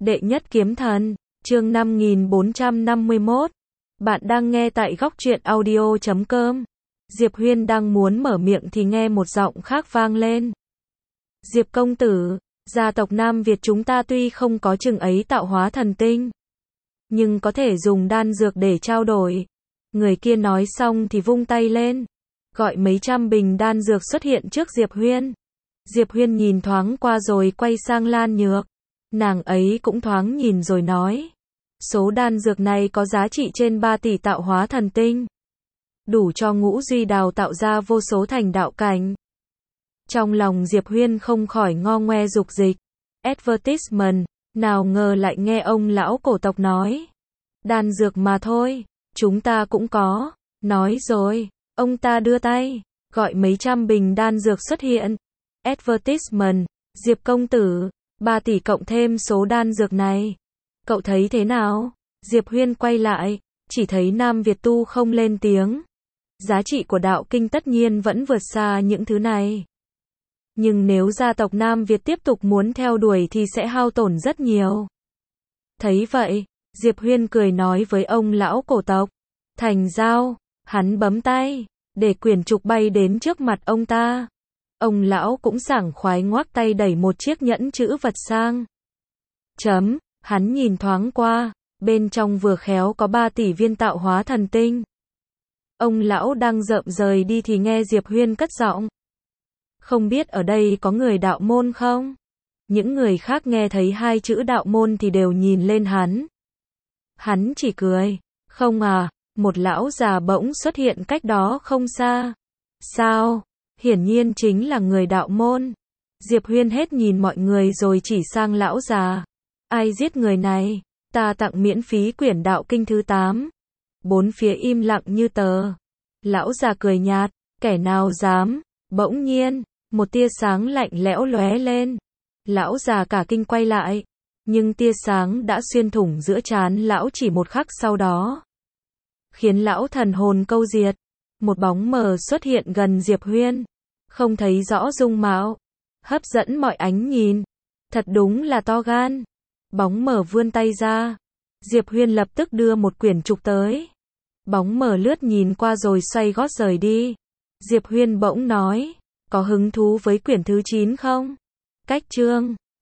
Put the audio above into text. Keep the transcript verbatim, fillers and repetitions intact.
Đệ nhất kiếm thần, chương năm nghìn bốn trăm năm mươi mốt. Bạn đang nghe tại góc truyện audio chấm com. Diệp Huyên đang muốn mở miệng thì nghe một giọng khác vang lên. Diệp công tử, gia tộc Nam Việt chúng ta tuy không có chừng ấy tạo hóa thần tinh, nhưng có thể dùng đan dược để trao đổi. Người kia nói xong thì vung tay lên, gọi mấy trăm bình đan dược xuất hiện trước Diệp Huyên. Diệp Huyên nhìn thoáng qua rồi quay sang Lan Nhược. Nàng ấy cũng thoáng nhìn rồi nói, số đan dược này có giá trị trên ba tỷ tạo hóa thần tinh, đủ cho Ngũ Duy đào tạo ra vô số thành đạo cảnh. Trong lòng Diệp Huyên không khỏi ngo ngoe dục dịch. Advertisement, nào ngờ lại nghe ông lão cổ tộc nói, đan dược mà thôi, chúng ta cũng có. Nói rồi, ông ta đưa tay, gọi mấy trăm bình đan dược xuất hiện. Advertisement, Diệp công tử, ba tỷ cộng thêm số đan dược này, cậu thấy thế nào? Diệp Huyên quay lại, chỉ thấy Nam Việt tu không lên tiếng. Giá trị của đạo kinh tất nhiên vẫn vượt xa những thứ này, nhưng nếu gia tộc Nam Việt tiếp tục muốn theo đuổi thì sẽ hao tổn rất nhiều. Thấy vậy, Diệp Huyên cười nói với ông lão cổ tộc, thành giao. Hắn bấm tay, để quyển trục bay đến trước mặt ông ta. Ông lão cũng sảng khoái ngoác tay đẩy một chiếc nhẫn chữ vật sang. Chấm, hắn nhìn thoáng qua, bên trong vừa khéo có ba tỷ viên tạo hóa thần tinh. Ông lão đang rợm rời đi thì nghe Diệp Huyên cất giọng, không biết ở đây có người đạo môn không? Những người khác nghe thấy hai chữ đạo môn thì đều nhìn lên hắn. Hắn chỉ cười, không à, một lão già bỗng xuất hiện cách đó không xa. Sao? Hiển nhiên chính là người đạo môn. Diệp Huyên hết nhìn mọi người rồi chỉ sang lão già. Ai giết người này? Ta tặng miễn phí quyển đạo kinh thứ tám. Bốn phía im lặng như tờ. Lão già cười nhạt, kẻ nào dám? Bỗng nhiên, một tia sáng lạnh lẽo lóe lên. Lão già cả kinh quay lại, nhưng tia sáng đã xuyên thủng giữa trán lão chỉ một khắc sau đó, khiến lão thần hồn câu diệt. Một bóng mờ xuất hiện gần Diệp Huyên, không thấy rõ dung mạo, hấp dẫn mọi ánh nhìn. Thật đúng là to gan. Bóng mờ vươn tay ra, Diệp Huyên lập tức đưa một quyển trục tới. Bóng mờ lướt nhìn qua rồi xoay gót rời đi. Diệp Huyên bỗng nói, có hứng thú với quyển thứ chín không? Cách chương